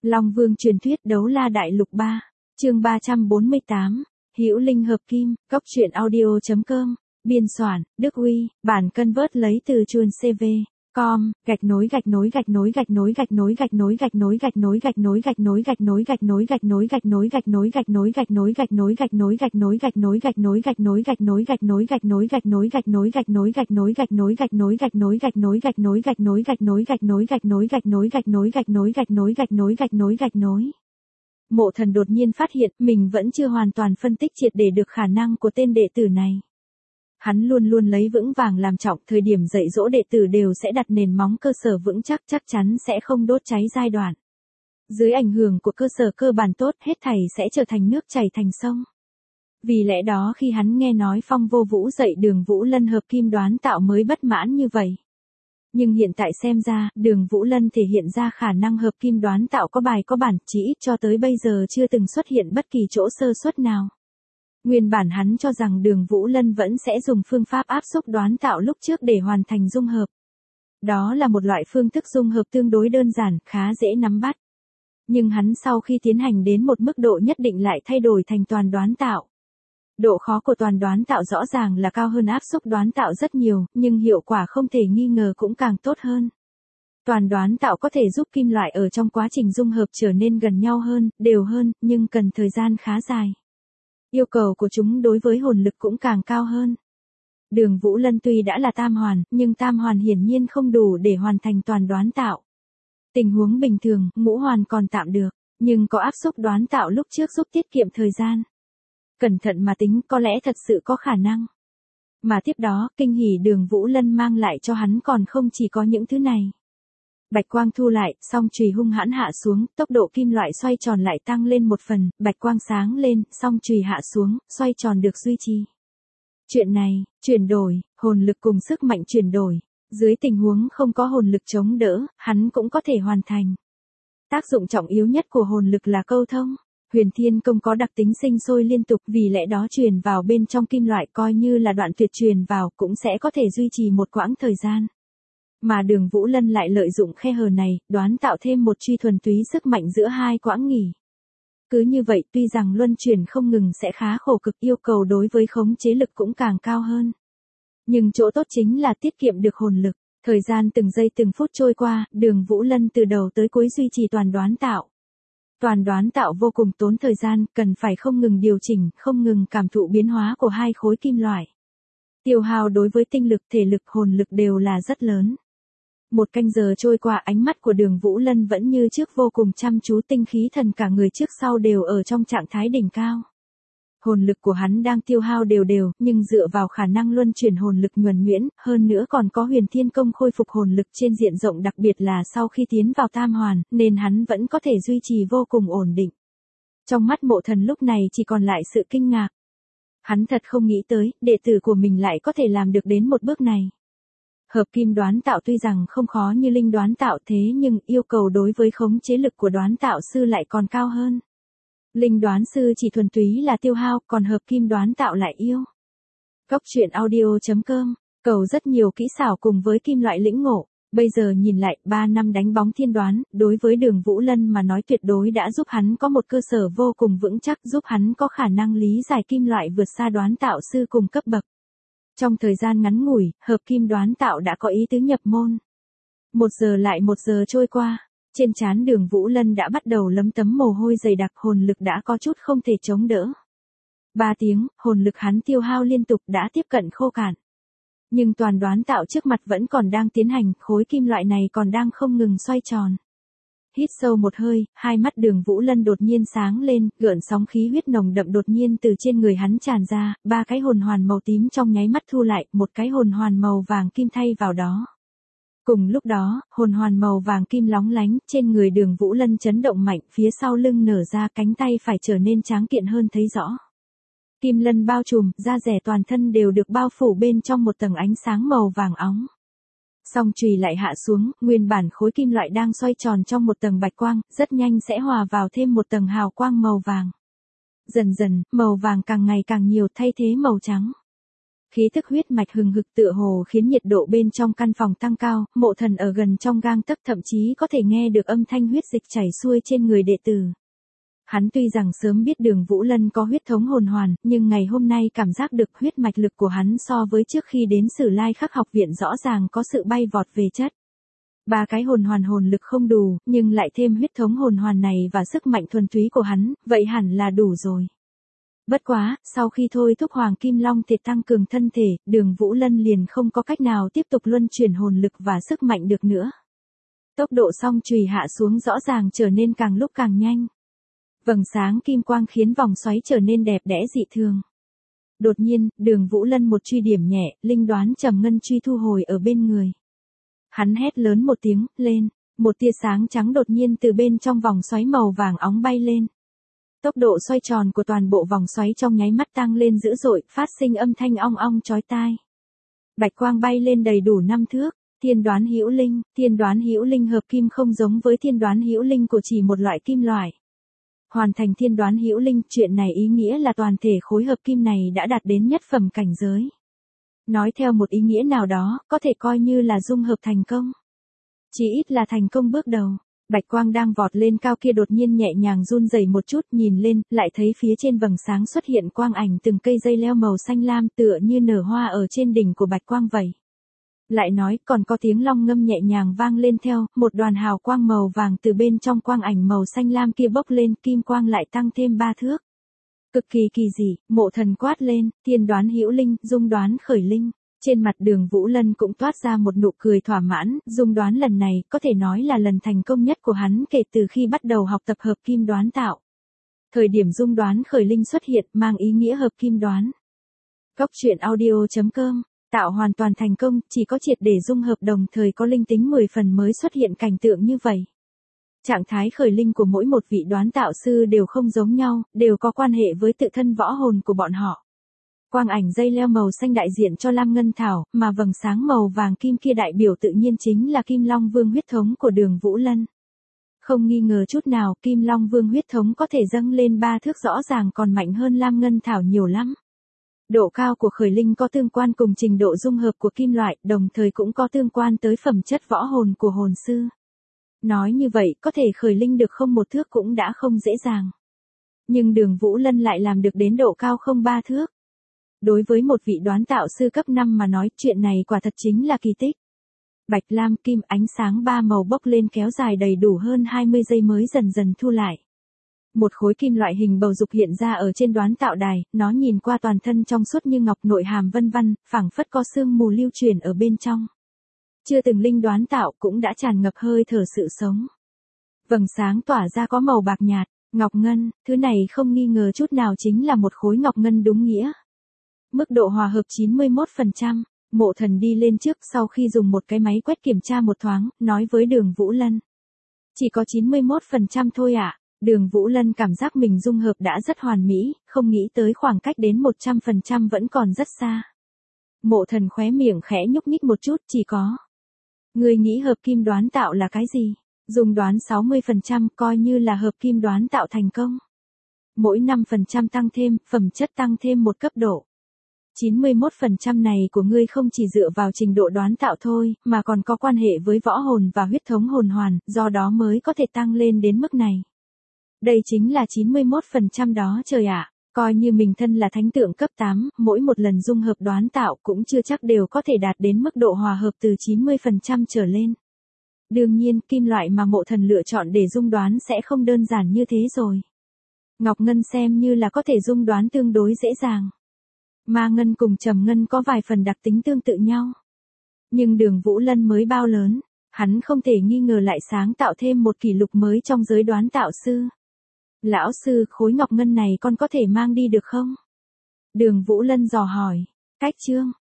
Long Vương truyền thuyết Đấu La Đại Lục 3, chương 348, Hữu Linh hợp kim, Cốc truyện audio.com, biên soạn, Đức Uy, bản cân vớt lấy từ chuồn CV. Com, gạch nối Mộ Thần đột nhiên phát hiện mình vẫn chưa hoàn toàn phân tích triệt để được khả năng của tên đệ tử này. Hắn luôn luôn lấy vững vàng làm trọng, thời điểm dạy dỗ đệ tử đều sẽ đặt nền móng cơ sở vững chắc, chắc chắn sẽ không đốt cháy giai đoạn. Dưới ảnh hưởng của cơ sở cơ bản tốt, hết thảy sẽ trở thành nước chảy thành sông. Vì lẽ đó khi hắn nghe nói Phong Vô Vũ dạy Đường Vũ Lân hợp kim đoán tạo mới bất mãn như vậy. Nhưng hiện tại xem ra, Đường Vũ Lân thể hiện ra khả năng hợp kim đoán tạo có bài có bản, chỉ ít cho tới bây giờ chưa từng xuất hiện bất kỳ chỗ sơ suất nào. Nguyên bản hắn cho rằng Đường Vũ Lân vẫn sẽ dùng phương pháp áp xúc đoán tạo lúc trước để hoàn thành dung hợp. Đó là một loại phương thức dung hợp tương đối đơn giản, khá dễ nắm bắt. Nhưng hắn sau khi tiến hành đến một mức độ nhất định lại thay đổi thành toàn đoán tạo. Độ khó của toàn đoán tạo rõ ràng là cao hơn áp xúc đoán tạo rất nhiều, nhưng hiệu quả không thể nghi ngờ cũng càng tốt hơn. Toàn đoán tạo có thể giúp kim loại ở trong quá trình dung hợp trở nên gần nhau hơn, đều hơn, nhưng cần thời gian khá dài. Yêu cầu của chúng đối với hồn lực cũng càng cao hơn. Đường Vũ Lân tuy đã là tam hoàn, nhưng tam hoàn hiển nhiên không đủ để hoàn thành toàn đoán tạo. Tình huống bình thường, ngũ hoàn còn tạm được, nhưng có áp xúc đoán tạo lúc trước giúp tiết kiệm thời gian. Cẩn thận mà tính, có lẽ thật sự có khả năng. Mà tiếp đó, kinh hỉ Đường Vũ Lân mang lại cho hắn còn không chỉ có những thứ này. Bạch quang thu lại, song chùy hung hãn hạ xuống, tốc độ kim loại xoay tròn lại tăng lên một phần, bạch quang sáng lên, song chùy hạ xuống, xoay tròn được duy trì. Chuyện này, chuyển đổi, hồn lực cùng sức mạnh chuyển đổi, dưới tình huống không có hồn lực chống đỡ, hắn cũng có thể hoàn thành. Tác dụng trọng yếu nhất của hồn lực là câu thông. Huyền Thiên Công có đặc tính sinh sôi liên tục, vì lẽ đó truyền vào bên trong kim loại coi như là đoạn tuyệt truyền vào cũng sẽ có thể duy trì một quãng thời gian. Mà Đường Vũ Lân lại lợi dụng khe hở này, đoán tạo thêm một truy thuần túy sức mạnh giữa hai quãng nghỉ. Cứ như vậy, tuy rằng luân chuyển không ngừng sẽ khá khổ cực, yêu cầu đối với khống chế lực cũng càng cao hơn. Nhưng chỗ tốt chính là tiết kiệm được hồn lực. Thời gian từng giây từng phút trôi qua, Đường Vũ Lân từ đầu tới cuối duy trì toàn đoán tạo. Toàn đoán tạo vô cùng tốn thời gian, cần phải không ngừng điều chỉnh, không ngừng cảm thụ biến hóa của hai khối kim loại. Tiêu hao đối với tinh lực, thể lực, hồn lực đều là rất lớn. Một canh giờ trôi qua, ánh mắt của Đường Vũ Lân vẫn như trước vô cùng chăm chú, tinh khí thần cả người trước sau đều ở trong trạng thái đỉnh cao. Hồn lực của hắn đang tiêu hao đều đều, nhưng dựa vào khả năng luân chuyển hồn lực nhuần nhuyễn, hơn nữa còn có Huyền Thiên Công khôi phục hồn lực trên diện rộng, đặc biệt là sau khi tiến vào tam hoàn, nên hắn vẫn có thể duy trì vô cùng ổn định. Trong mắt Mộ Thần lúc này chỉ còn lại sự kinh ngạc. Hắn thật không nghĩ tới, đệ tử của mình lại có thể làm được đến một bước này. Hợp kim đoán tạo tuy rằng không khó như linh đoán tạo, thế nhưng yêu cầu đối với khống chế lực của đoán tạo sư lại còn cao hơn. Linh đoán sư chỉ thuần túy là tiêu hao, còn hợp kim đoán tạo lại yêu. Cốc truyện audio.com, cầu rất nhiều kỹ xảo cùng với kim loại lĩnh ngộ. Bây giờ nhìn lại, 3 năm đánh bóng thiên đoán, đối với Đường Vũ Lân mà nói tuyệt đối đã giúp hắn có một cơ sở vô cùng vững chắc, giúp hắn có khả năng lý giải kim loại vượt xa đoán tạo sư cùng cấp bậc. Trong thời gian ngắn ngủi, hợp kim đoán tạo đã có ý tứ nhập môn. 1 giờ lại 1 giờ trôi qua. Trên trán Đường Vũ Lân đã bắt đầu lấm tấm mồ hôi dày đặc, hồn lực đã có chút không thể chống đỡ. 3 tiếng, hồn lực hắn tiêu hao liên tục đã tiếp cận khô cạn. Nhưng toàn đoán tạo trước mặt vẫn còn đang tiến hành, khối kim loại này còn đang không ngừng xoay tròn. Hít sâu một hơi, hai mắt Đường Vũ Lân đột nhiên sáng lên, gợn sóng khí huyết nồng đậm đột nhiên từ trên người hắn tràn ra, 3 cái hồn hoàn màu tím trong nháy mắt thu lại, một cái hồn hoàn màu vàng kim thay vào đó. Cùng lúc đó, hồn hoàn màu vàng kim lóng lánh, trên người Đường Vũ Lân chấn động mạnh, phía sau lưng nở ra, cánh tay phải trở nên tráng kiện hơn thấy rõ. Kim lân bao trùm, da rẻ toàn thân đều được bao phủ bên trong một tầng ánh sáng màu vàng óng. Song chùy lại hạ xuống, nguyên bản khối kim loại đang xoay tròn trong một tầng bạch quang, rất nhanh sẽ hòa vào thêm một tầng hào quang màu vàng. Dần dần, màu vàng càng ngày càng nhiều thay thế màu trắng. Khí tức huyết mạch hừng hực tựa hồ khiến nhiệt độ bên trong căn phòng tăng cao, Mộ Thần ở gần trong gang tấc thậm chí có thể nghe được âm thanh huyết dịch chảy xuôi trên người đệ tử. Hắn tuy rằng sớm biết Đường Vũ Lân có huyết thống hồn hoàn, nhưng ngày hôm nay cảm giác được huyết mạch lực của hắn so với trước khi đến Sử Lai Khắc học viện rõ ràng có sự bay vọt về chất. 3 cái hồn hoàn hồn lực không đủ, nhưng lại thêm huyết thống hồn hoàn này và sức mạnh thuần túy của hắn, vậy hẳn là đủ rồi. Bất quá, sau khi thôi thúc Hoàng Kim Long Thịt tăng cường thân thể, Đường Vũ Lân liền không có cách nào tiếp tục luân chuyển hồn lực và sức mạnh được nữa. Tốc độ song chùy hạ xuống rõ ràng trở nên càng lúc càng nhanh. Vầng sáng kim quang khiến vòng xoáy trở nên đẹp đẽ dị thường. Đột nhiên, Đường Vũ Lân một truy điểm nhẹ, linh đoán trầm ngân truy thu hồi ở bên người. Hắn hét lớn một tiếng, lên, một tia sáng trắng đột nhiên từ bên trong vòng xoáy màu vàng óng bay lên. Tốc độ xoay tròn của toàn bộ vòng xoáy trong nháy mắt tăng lên dữ dội, phát sinh âm thanh ong ong chói tai. Bạch quang bay lên đầy đủ 5 thước, thiên đoán hữu linh hợp kim không giống với thiên đoán hữu linh của chỉ một loại kim loại. Hoàn thành thiên đoán hữu linh, chuyện này ý nghĩa là toàn thể khối hợp kim này đã đạt đến nhất phẩm cảnh giới. Nói theo một ý nghĩa nào đó, có thể coi như là dung hợp thành công. Chỉ ít là thành công bước đầu. Bạch quang đang vọt lên cao kia đột nhiên nhẹ nhàng run rẩy một chút, nhìn lên, lại thấy phía trên vầng sáng xuất hiện quang ảnh từng cây dây leo màu xanh lam tựa như nở hoa ở trên đỉnh của bạch quang vậy. Lại nói, còn có tiếng long ngâm nhẹ nhàng vang lên theo, một đoàn hào quang màu vàng từ bên trong quang ảnh màu xanh lam kia bốc lên, kim quang lại tăng thêm 3 thước. Cực kỳ kỳ dị, Mộ Thần quát lên, thiên đoán hữu linh, dung đoán khởi linh. Trên mặt Đường Vũ Lân cũng toát ra một nụ cười thỏa mãn, dung đoán lần này có thể nói là lần thành công nhất của hắn kể từ khi bắt đầu học tập hợp kim đoán tạo. Thời điểm dung đoán khởi linh xuất hiện mang ý nghĩa hợp kim đoán. Góc truyện audio.com, tạo hoàn toàn thành công, chỉ có triệt để dung hợp đồng thời có linh tính 10 phần mới xuất hiện cảnh tượng như vậy. Trạng thái khởi linh của mỗi một vị đoán tạo sư đều không giống nhau, đều có quan hệ với tự thân võ hồn của bọn họ. Quang ảnh dây leo màu xanh đại diện cho Lam Ngân Thảo, mà vầng sáng màu vàng kim kia đại biểu tự nhiên chính là Kim Long Vương huyết thống của Đường Vũ Lân. Không nghi ngờ chút nào, Kim Long Vương huyết thống có thể dâng lên 3 thước rõ ràng còn mạnh hơn Lam Ngân Thảo nhiều lắm. Độ cao của khởi linh có tương quan cùng trình độ dung hợp của kim loại, đồng thời cũng có tương quan tới phẩm chất võ hồn của hồn sư. Nói như vậy, có thể khởi linh được không 1 thước cũng đã không dễ dàng. Nhưng Đường Vũ Lân lại làm được đến độ cao không 3 thước. Đối với một vị đoán tạo sư cấp 5 mà nói, chuyện này quả thật chính là kỳ tích. Bạch lam kim ánh sáng 3 màu bốc lên kéo dài đầy đủ hơn 20 giây mới dần dần thu lại. Một khối kim loại hình bầu dục hiện ra ở trên đoán tạo đài, nó nhìn qua toàn thân trong suốt như ngọc, nội hàm vân vân, phảng phất có sương mù lưu truyền ở bên trong. Chưa từng linh đoán tạo cũng đã tràn ngập hơi thở sự sống. Vầng sáng tỏa ra có màu bạc nhạt, ngọc ngân, thứ này không nghi ngờ chút nào chính là một khối ngọc ngân đúng nghĩa. Mức độ hòa hợp 91%, Mộ Thần đi lên trước sau khi dùng một cái máy quét kiểm tra một thoáng, nói với Đường Vũ Lân. Chỉ có 91% thôi ạ. Đường Vũ Lân cảm giác mình dung hợp đã rất hoàn mỹ, không nghĩ tới khoảng cách đến 100% vẫn còn rất xa. Mộ Thần khóe miệng khẽ nhúc nhích một chút, chỉ có. Người nghĩ hợp kim đoán tạo là cái gì? Dùng đoán 60% coi như là hợp kim đoán tạo thành công. Mỗi 5% tăng thêm, phẩm chất tăng thêm một cấp độ. 91% này của ngươi không chỉ dựa vào trình độ đoán tạo thôi, mà còn có quan hệ với võ hồn và huyết thống hồn hoàn, do đó mới có thể tăng lên đến mức này. Đây chính là 91% đó trời ạ, coi như mình thân là thánh tượng cấp 8, mỗi một lần dung hợp đoán tạo cũng chưa chắc đều có thể đạt đến mức độ hòa hợp từ 90% trở lên. Đương nhiên, kim loại mà Mộ Thần lựa chọn để dung đoán sẽ không đơn giản như thế rồi. Ngọc ngân xem như là có thể dung đoán tương đối dễ dàng. Ma ngân cùng trầm ngân có vài phần đặc tính tương tự nhau. Nhưng Đường Vũ Lân mới bao lớn, hắn không thể nghi ngờ lại sáng tạo thêm một kỷ lục mới trong giới đoán tạo sư. Lão sư, khối ngọc ngân này con có thể mang đi được không? Đường Vũ Lân dò hỏi. Cách chương.